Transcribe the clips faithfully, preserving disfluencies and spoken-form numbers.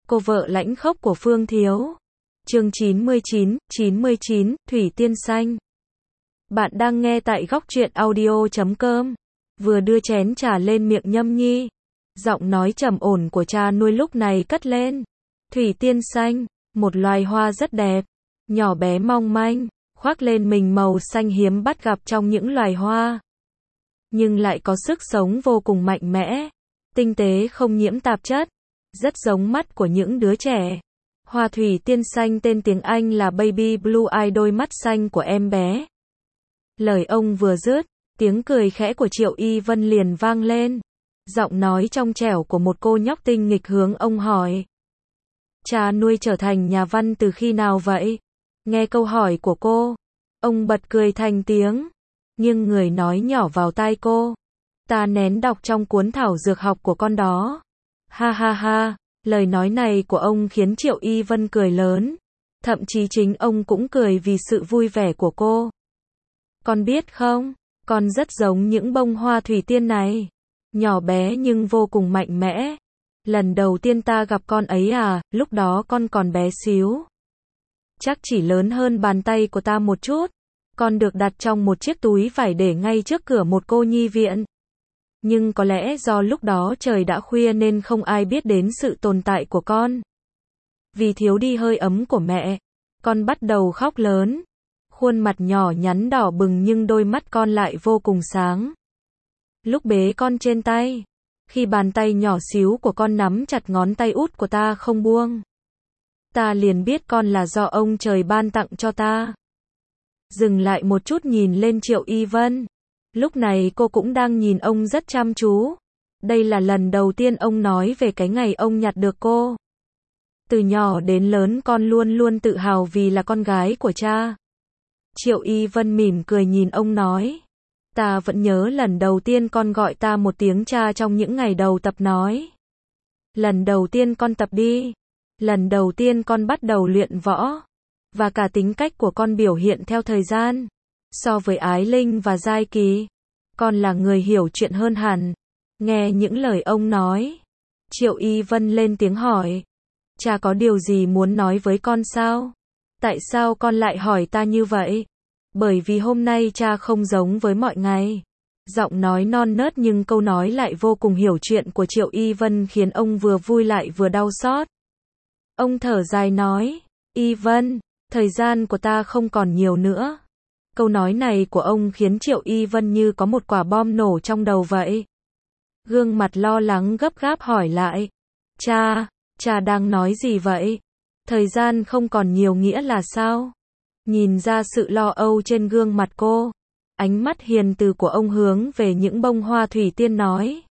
Cô vợ lãnh khốc của Phương Thiếu. Chương chín mươi chín, chín mươi chín, Thủy Tiên Xanh. Bạn đang nghe tại góc truyện audio chấm com. Vừa đưa chén trà lên miệng Nhâm Nhi. Giọng nói trầm ổn của cha nuôi lúc này cất lên. Thủy Tiên Xanh, một loài hoa rất đẹp, nhỏ bé mong manh, khoác lên mình màu xanh hiếm bắt gặp trong những loài hoa. Nhưng lại có sức sống vô cùng mạnh mẽ, tinh tế không nhiễm tạp chất, rất giống mắt của những đứa trẻ. Hoa thủy tiên xanh tên tiếng Anh là Baby Blue Eye, đôi mắt xanh của em bé. Lời ông vừa dứt, tiếng cười khẽ của Triệu Y Vân liền vang lên. Giọng nói trong trẻo của một cô nhóc tinh nghịch hướng ông hỏi. Cha nuôi trở thành nhà văn từ khi nào vậy? Nghe câu hỏi của cô, ông bật cười thành tiếng, nhưng người nói nhỏ vào tai cô. Ta nén đọc trong cuốn thảo dược học của con đó. Ha ha ha, lời nói này của ông khiến Triệu Y Vân cười lớn. Thậm chí chính ông cũng cười vì sự vui vẻ của cô. Con biết không, con rất giống những bông hoa thủy tiên này. Nhỏ bé nhưng vô cùng mạnh mẽ. Lần đầu tiên ta gặp con ấy à, lúc đó con còn bé xíu. Chắc chỉ lớn hơn bàn tay của ta một chút. Con được đặt trong một chiếc túi vải để ngay trước cửa một cô nhi viện. Nhưng có lẽ do lúc đó trời đã khuya nên không ai biết đến sự tồn tại của con. Vì thiếu đi hơi ấm của mẹ, con bắt đầu khóc lớn. Khuôn mặt nhỏ nhắn đỏ bừng nhưng đôi mắt con lại vô cùng sáng. Lúc bế con trên tay, khi bàn tay nhỏ xíu của con nắm chặt ngón tay út của ta không buông, ta liền biết con là do ông trời ban tặng cho ta. Dừng lại một chút nhìn lên Triệu Y Vân. Lúc này cô cũng đang nhìn ông rất chăm chú. Đây là lần đầu tiên ông nói về cái ngày ông nhặt được cô. Từ nhỏ đến lớn con luôn luôn tự hào vì là con gái của cha. Triệu Y Vân mỉm cười nhìn ông nói. Ta vẫn nhớ lần đầu tiên con gọi ta một tiếng cha trong những ngày đầu tập nói. Lần đầu tiên con tập đi. Lần đầu tiên con bắt đầu luyện võ. Và cả tính cách của con biểu hiện theo thời gian. So với Ái Linh và Giai Kỳ, con là người hiểu chuyện hơn hẳn. Nghe những lời ông nói, Triệu Y Vân lên tiếng hỏi. Cha có điều gì muốn nói với con sao? Tại sao con lại hỏi ta như vậy? Bởi vì hôm nay cha không giống với mọi ngày. Giọng nói non nớt nhưng câu nói lại vô cùng hiểu chuyện của Triệu Y Vân khiến ông vừa vui lại vừa đau xót. Ông thở dài nói, Y Vân, thời gian của ta không còn nhiều nữa. Câu nói này của ông khiến Triệu Y Vân như có một quả bom nổ trong đầu vậy. Gương mặt lo lắng gấp gáp hỏi lại. Cha, cha đang nói gì vậy? Thời gian không còn nhiều nghĩa là sao? Nhìn ra sự lo âu trên gương mặt cô, ánh mắt hiền từ của ông hướng về những bông hoa thủy tiên nói.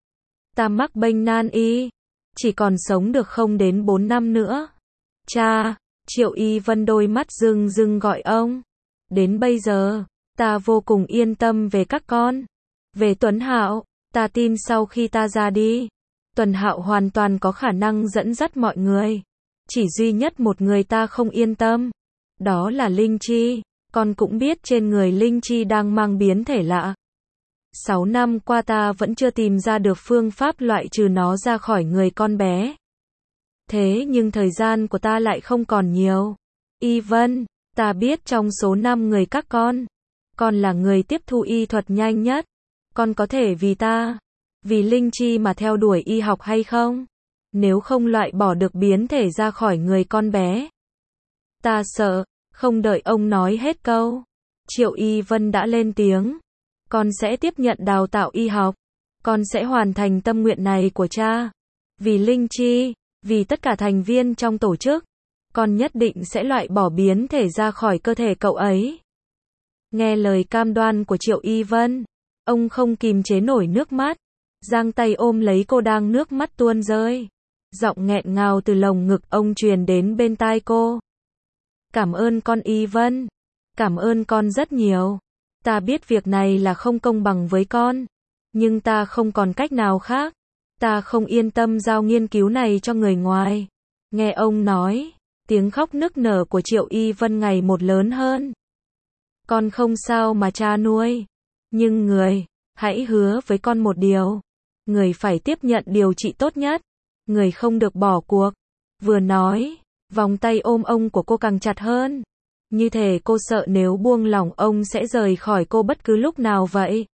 Ta mắc bệnh nan y, chỉ còn sống được không đến bốn năm nữa. Cha, Triệu Y Vân đôi mắt rưng rưng gọi ông. Đến bây giờ, ta vô cùng yên tâm về các con. Về Tuấn Hạo, ta tin sau khi ta ra đi, Tuấn Hạo hoàn toàn có khả năng dẫn dắt mọi người. Chỉ duy nhất một người ta không yên tâm. Đó là Linh Chi. Con cũng biết trên người Linh Chi đang mang biến thể lạ. Sáu năm qua ta vẫn chưa tìm ra được phương pháp loại trừ nó ra khỏi người con bé. Thế nhưng thời gian của ta lại không còn nhiều. Y Vân, ta biết trong số năm người các con, con là người tiếp thu y thuật nhanh nhất. Con có thể vì ta, vì Linh Chi mà theo đuổi y học hay không? Nếu không loại bỏ được biến thể ra khỏi người con bé. Ta sợ, không đợi ông nói hết câu. Triệu Y Vân đã lên tiếng. Con sẽ tiếp nhận đào tạo y học. Con sẽ hoàn thành tâm nguyện này của cha. Vì Linh Chi, vì tất cả thành viên trong tổ chức. Con nhất định sẽ loại bỏ biến thể ra khỏi cơ thể cậu ấy. Nghe lời cam đoan của Triệu Y Vân, ông không kìm chế nổi nước mắt. Giang tay ôm lấy cô đang nước mắt tuôn rơi. Giọng nghẹn ngào từ lồng ngực ông truyền đến bên tai cô. Cảm ơn con Y Vân. Cảm ơn con rất nhiều. Ta biết việc này là không công bằng với con. Nhưng ta không còn cách nào khác. Ta không yên tâm giao nghiên cứu này cho người ngoài. Nghe ông nói, tiếng khóc nức nở của Triệu Y Vân ngày một lớn hơn. Con không sao mà cha nuôi. Nhưng người, hãy hứa với con một điều. Người phải tiếp nhận điều trị tốt nhất. Người không được bỏ cuộc. Vừa nói, vòng tay ôm ông của cô càng chặt hơn. Như thể cô sợ nếu buông lỏng ông sẽ rời khỏi cô bất cứ lúc nào vậy.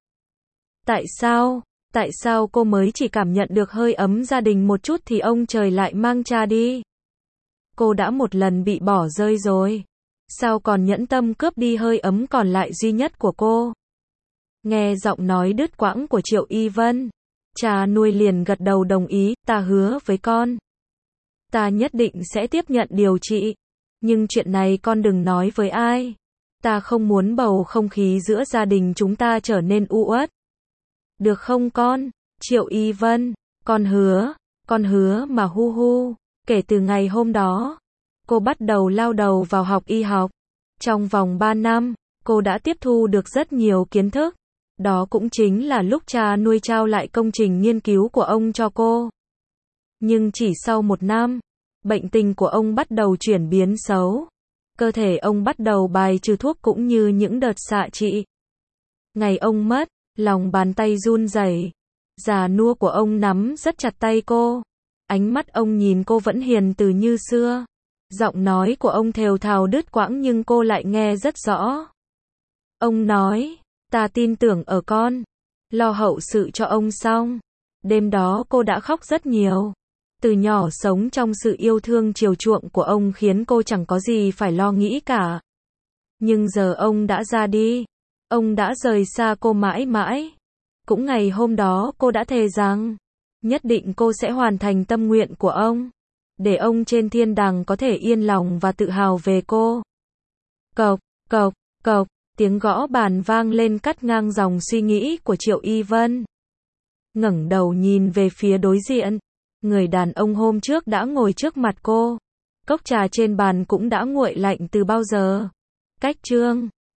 Tại sao? Tại sao cô mới chỉ cảm nhận được hơi ấm gia đình một chút thì ông trời lại mang cha đi? Cô đã một lần bị bỏ rơi rồi. Sao còn nhẫn tâm cướp đi hơi ấm còn lại duy nhất của cô? Nghe giọng nói đứt quãng của Triệu Y Vân, cha nuôi liền gật đầu đồng ý, ta hứa với con. Ta nhất định sẽ tiếp nhận điều trị. Nhưng chuyện này con đừng nói với ai. Ta không muốn bầu không khí giữa gia đình chúng ta trở nên u uất. Được không con? Triệu Y Vân, con hứa, con hứa mà hu hu. Kể từ ngày hôm đó, cô bắt đầu lao đầu vào học y học. Trong vòng ba năm, cô đã tiếp thu được rất nhiều kiến thức. Đó cũng chính là lúc cha nuôi trao lại công trình nghiên cứu của ông cho cô. Nhưng chỉ sau một năm, bệnh tình của ông bắt đầu chuyển biến xấu. Cơ thể ông bắt đầu bài trừ thuốc cũng như những đợt xạ trị. Ngày ông mất, lòng bàn tay run rẩy, già nua của ông nắm rất chặt tay cô. Ánh mắt ông nhìn cô vẫn hiền từ như xưa. Giọng nói của ông thều thào đứt quãng nhưng cô lại nghe rất rõ. Ông nói, ta tin tưởng ở con. Lo hậu sự cho ông xong. Đêm đó cô đã khóc rất nhiều. Từ nhỏ sống trong sự yêu thương chiều chuộng của ông khiến cô chẳng có gì phải lo nghĩ cả. Nhưng giờ ông đã ra đi. Ông đã rời xa cô mãi mãi. Cũng ngày hôm đó cô đã thề rằng, nhất định cô sẽ hoàn thành tâm nguyện của ông. Để ông trên thiên đàng có thể yên lòng và tự hào về cô. Cộc, cộc, cộc, tiếng gõ bàn vang lên cắt ngang dòng suy nghĩ của Triệu Y Vân. Ngẩng đầu nhìn về phía đối diện. Người đàn ông hôm trước đã ngồi trước mặt cô. Cốc trà trên bàn cũng đã nguội lạnh từ bao giờ. Cách chương